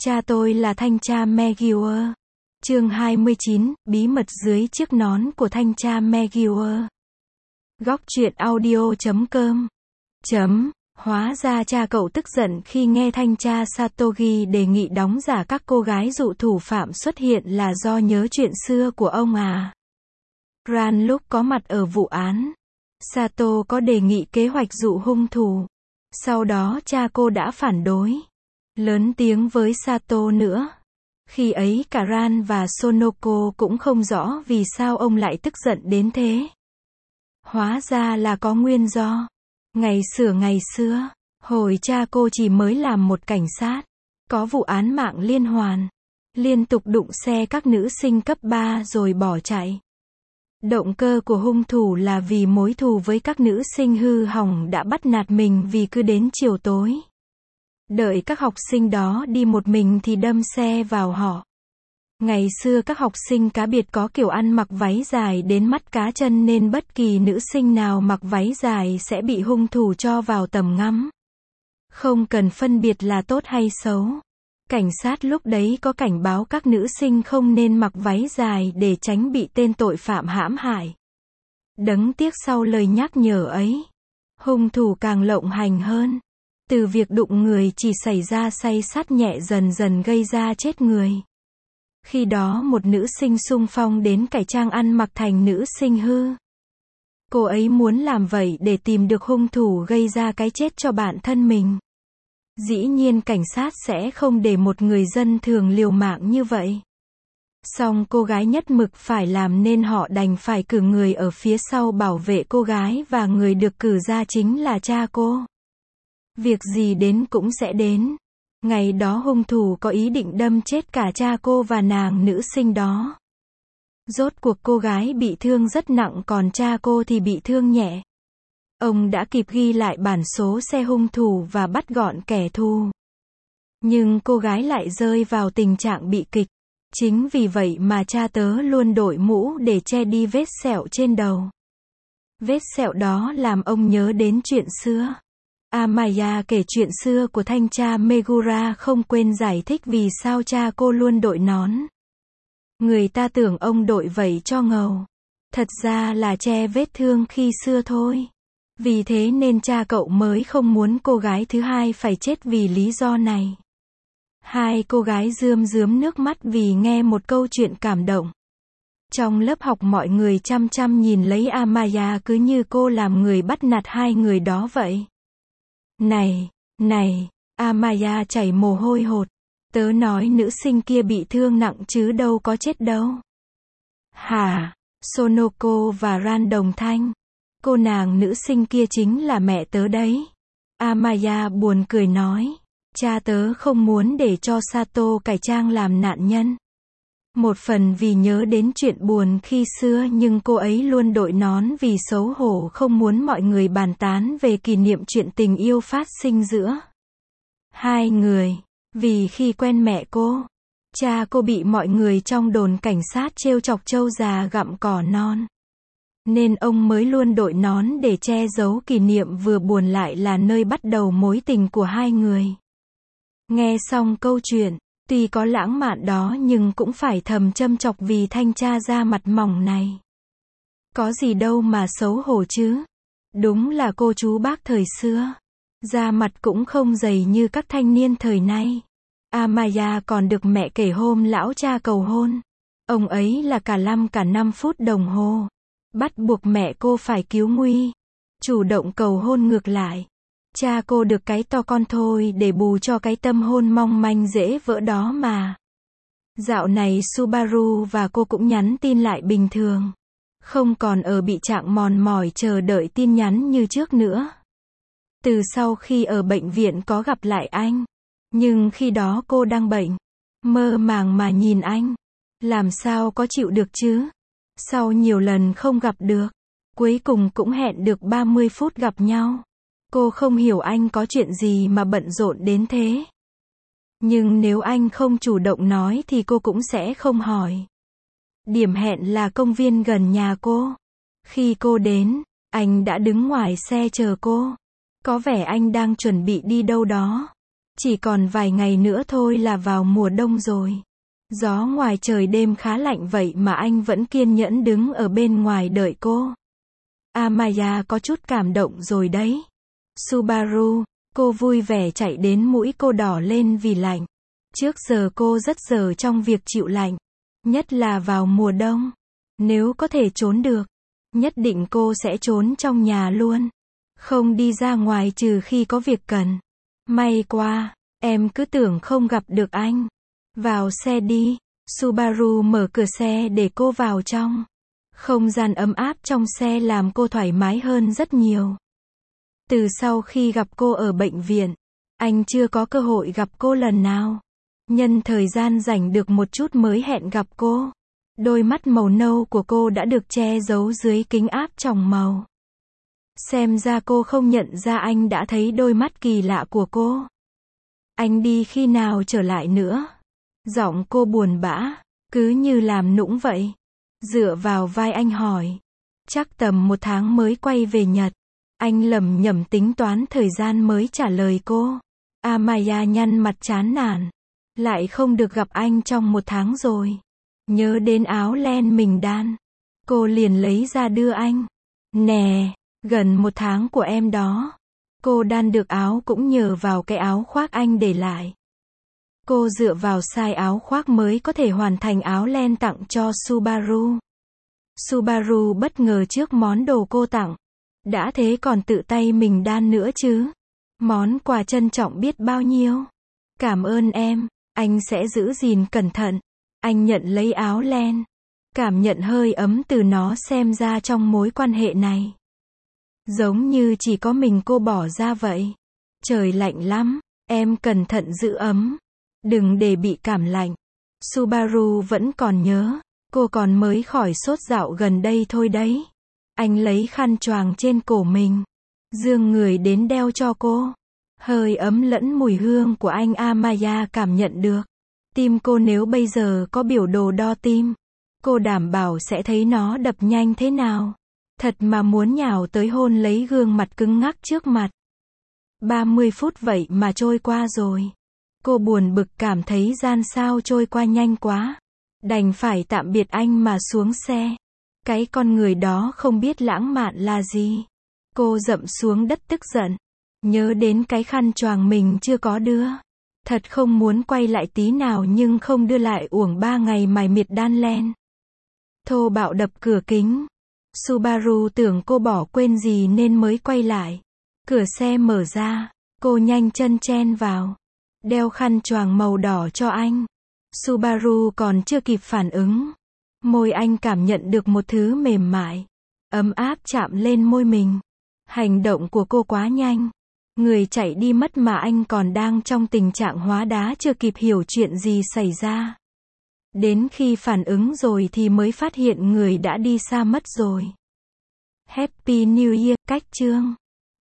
Cha tôi là thanh tra McGuire. Chương 29, bí mật dưới chiếc nón của thanh tra McGuire. Góc truyện audio.com. Hóa ra cha cậu tức giận khi nghe thanh tra Satogi đề nghị đóng giả các cô gái dụ thủ phạm xuất hiện là do nhớ chuyện xưa của ông à. Ran lúc có mặt ở vụ án, Sato có đề nghị kế hoạch dụ hung thủ. Sau đó cha cô đã phản đối, lớn tiếng với Sato nữa. Khi ấy cả Ran và Sonoko cũng không rõ vì sao ông lại tức giận đến thế. Hóa ra là có nguyên do. Ngày xưa, hồi cha cô chỉ mới làm một cảnh sát, có vụ án mạng liên hoàn, liên tục đụng xe các nữ sinh cấp 3 rồi bỏ chạy. Động cơ của hung thủ là vì mối thù với các nữ sinh hư hỏng đã bắt nạt mình vì cứ đến chiều tối, đợi các học sinh đó đi một mình thì đâm xe vào họ. Ngày xưa các học sinh cá biệt có kiểu ăn mặc váy dài đến mắt cá chân nên bất kỳ nữ sinh nào mặc váy dài sẽ bị hung thủ cho vào tầm ngắm. Không cần phân biệt là tốt hay xấu. Cảnh sát lúc đấy có cảnh báo các nữ sinh không nên mặc váy dài để tránh bị tên tội phạm hãm hại. Đáng tiếc sau lời nhắc nhở ấy, hung thủ càng lộng hành hơn. Từ việc đụng người chỉ xảy ra say sắt nhẹ dần dần gây ra chết người. Khi đó một nữ sinh xung phong đến cải trang ăn mặc thành nữ sinh hư. Cô ấy muốn làm vậy để tìm được hung thủ gây ra cái chết cho bản thân mình. Dĩ nhiên cảnh sát sẽ không để một người dân thường liều mạng như vậy. Song cô gái nhất mực phải làm nên họ đành phải cử người ở phía sau bảo vệ cô gái và người được cử ra chính là cha cô. Việc gì đến cũng sẽ đến. Ngày đó hung thủ có ý định đâm chết cả cha cô và nàng nữ sinh đó. Rốt cuộc cô gái bị thương rất nặng còn cha cô thì bị thương nhẹ. Ông đã kịp ghi lại bản số xe hung thủ và bắt gọn kẻ thù. Nhưng cô gái lại rơi vào tình trạng bị kịch. Chính vì vậy mà cha tớ luôn đội mũ để che đi vết sẹo trên đầu. Vết sẹo đó làm ông nhớ đến chuyện xưa. Amaya kể chuyện xưa của thanh tra Megura không quên giải thích vì sao cha cô luôn đội nón. Người ta tưởng ông đội vậy cho ngầu. Thật ra là che vết thương khi xưa thôi. Vì thế nên cha cậu mới không muốn cô gái thứ hai phải chết vì lý do này. Hai cô gái rơm rớm nước mắt vì nghe một câu chuyện cảm động. Trong lớp học mọi người chăm chăm nhìn lấy Amaya cứ như cô làm người bắt nạt hai người đó vậy. Này, Amaya chảy mồ hôi hột. Tớ nói nữ sinh kia bị thương nặng chứ đâu có chết đâu. Hả? Sonoko và Ran đồng thanh. Cô nàng nữ sinh kia chính là mẹ tớ đấy. Amaya buồn cười nói. Cha tớ không muốn để cho Sato cải trang làm nạn nhân. Một phần vì nhớ đến chuyện buồn khi xưa nhưng cô ấy luôn đội nón vì xấu hổ không muốn mọi người bàn tán về kỷ niệm chuyện tình yêu phát sinh giữa hai người. Vì khi quen mẹ cô, cha cô bị mọi người trong đồn cảnh sát trêu chọc trâu già gặm cỏ non. Nên ông mới luôn đội nón để che giấu kỷ niệm vừa buồn lại là nơi bắt đầu mối tình của hai người. Nghe xong câu chuyện, tuy có lãng mạn đó nhưng cũng phải thầm châm chọc vì thanh tra da mặt mỏng này. Có gì đâu mà xấu hổ chứ. Đúng là cô chú bác thời xưa. Da mặt cũng không dày như các thanh niên thời nay. Amaya còn được mẹ kể hôm lão cha cầu hôn. Ông ấy là cả 5 phút đồng hồ. Bắt buộc mẹ cô phải cứu nguy. Chủ động cầu hôn ngược lại. Cha cô được cái to con thôi để bù cho cái tâm hôn mong manh dễ vỡ đó mà. Dạo này Subaru và cô cũng nhắn tin lại bình thường. Không còn ở bị trạng mòn mỏi chờ đợi tin nhắn như trước nữa. Từ sau khi ở bệnh viện có gặp lại anh. Nhưng khi đó cô đang bệnh. Mơ màng mà nhìn anh. Làm sao có chịu được chứ? Sau nhiều lần không gặp được. Cuối cùng cũng hẹn được 30 phút gặp nhau. Cô không hiểu anh có chuyện gì mà bận rộn đến thế. Nhưng nếu anh không chủ động nói thì cô cũng sẽ không hỏi. Điểm hẹn là công viên gần nhà cô. Khi cô đến, anh đã đứng ngoài xe chờ cô. Có vẻ anh đang chuẩn bị đi đâu đó. Chỉ còn vài ngày nữa thôi là vào mùa đông rồi. Gió ngoài trời đêm khá lạnh vậy mà anh vẫn kiên nhẫn đứng ở bên ngoài đợi cô. Amaya có chút cảm động rồi đấy. Subaru, cô vui vẻ chạy đến mũi cô đỏ lên vì lạnh. Trước giờ cô rất dở trong việc chịu lạnh. Nhất là vào mùa đông. Nếu có thể trốn được, nhất định cô sẽ trốn trong nhà luôn. Không đi ra ngoài trừ khi có việc cần. May quá, em cứ tưởng không gặp được anh. Vào xe đi. Subaru mở cửa xe để cô vào trong. Không gian ấm áp trong xe làm cô thoải mái hơn rất nhiều. Từ sau khi gặp cô ở bệnh viện, anh chưa có cơ hội gặp cô lần nào. Nhân thời gian rảnh được một chút mới hẹn gặp cô. Đôi mắt màu nâu của cô đã được che giấu dưới kính áp tròng màu. Xem ra cô không nhận ra anh đã thấy đôi mắt kỳ lạ của cô. Anh đi khi nào trở lại nữa? Giọng cô buồn bã, cứ như làm nũng vậy. Dựa vào vai anh hỏi. Chắc tầm 1 tháng mới quay về Nhật. Anh lẩm nhẩm tính toán thời gian mới trả lời cô. Amaya nhăn mặt chán nản. Lại không được gặp anh trong 1 tháng rồi. Nhớ đến áo len mình đan. Cô liền lấy ra đưa anh. Nè, gần 1 tháng của em đó. Cô đan được áo cũng nhờ vào cái áo khoác anh để lại. Cô dựa vào size áo khoác mới có thể hoàn thành áo len tặng cho Subaru. Subaru bất ngờ trước món đồ cô tặng. Đã thế còn tự tay mình đan nữa chứ. Món quà trân trọng biết bao nhiêu. Cảm ơn em, anh sẽ giữ gìn cẩn thận. Anh nhận lấy áo len. Cảm nhận hơi ấm từ nó xem ra trong mối quan hệ này. Giống như chỉ có mình cô bỏ ra vậy. Trời lạnh lắm, em cẩn thận giữ ấm. Đừng để bị cảm lạnh. Subaru vẫn còn nhớ. Cô còn mới khỏi sốt dạo gần đây thôi đấy. Anh lấy khăn choàng trên cổ mình. Dương người đến đeo cho cô. Hơi ấm lẫn mùi hương của anh Amaya cảm nhận được. Tim cô nếu bây giờ có biểu đồ đo tim, cô đảm bảo sẽ thấy nó đập nhanh thế nào. Thật mà muốn nhào tới hôn lấy gương mặt cứng ngắc trước mặt. 30 phút vậy mà trôi qua rồi. Cô buồn bực cảm thấy gian sao trôi qua nhanh quá. Đành phải tạm biệt anh mà xuống xe. Cái con người đó không biết lãng mạn là gì. Cô dậm xuống đất tức giận. Nhớ đến cái khăn choàng mình chưa có đưa. Thật không muốn quay lại tí nào nhưng không đưa lại uổng 3 ngày mải miệt đan len. Thô bạo đập cửa kính. Subaru tưởng cô bỏ quên gì nên mới quay lại. Cửa xe mở ra. Cô nhanh chân chen vào. Đeo khăn choàng màu đỏ cho anh. Subaru còn chưa kịp phản ứng. Môi anh cảm nhận được một thứ mềm mại, ấm áp chạm lên môi mình. Hành động của cô quá nhanh. Người chạy đi mất mà anh còn đang trong tình trạng hóa đá chưa kịp hiểu chuyện gì xảy ra. Đến khi phản ứng rồi thì mới phát hiện người đã đi xa mất rồi. Happy New Year, cách chương.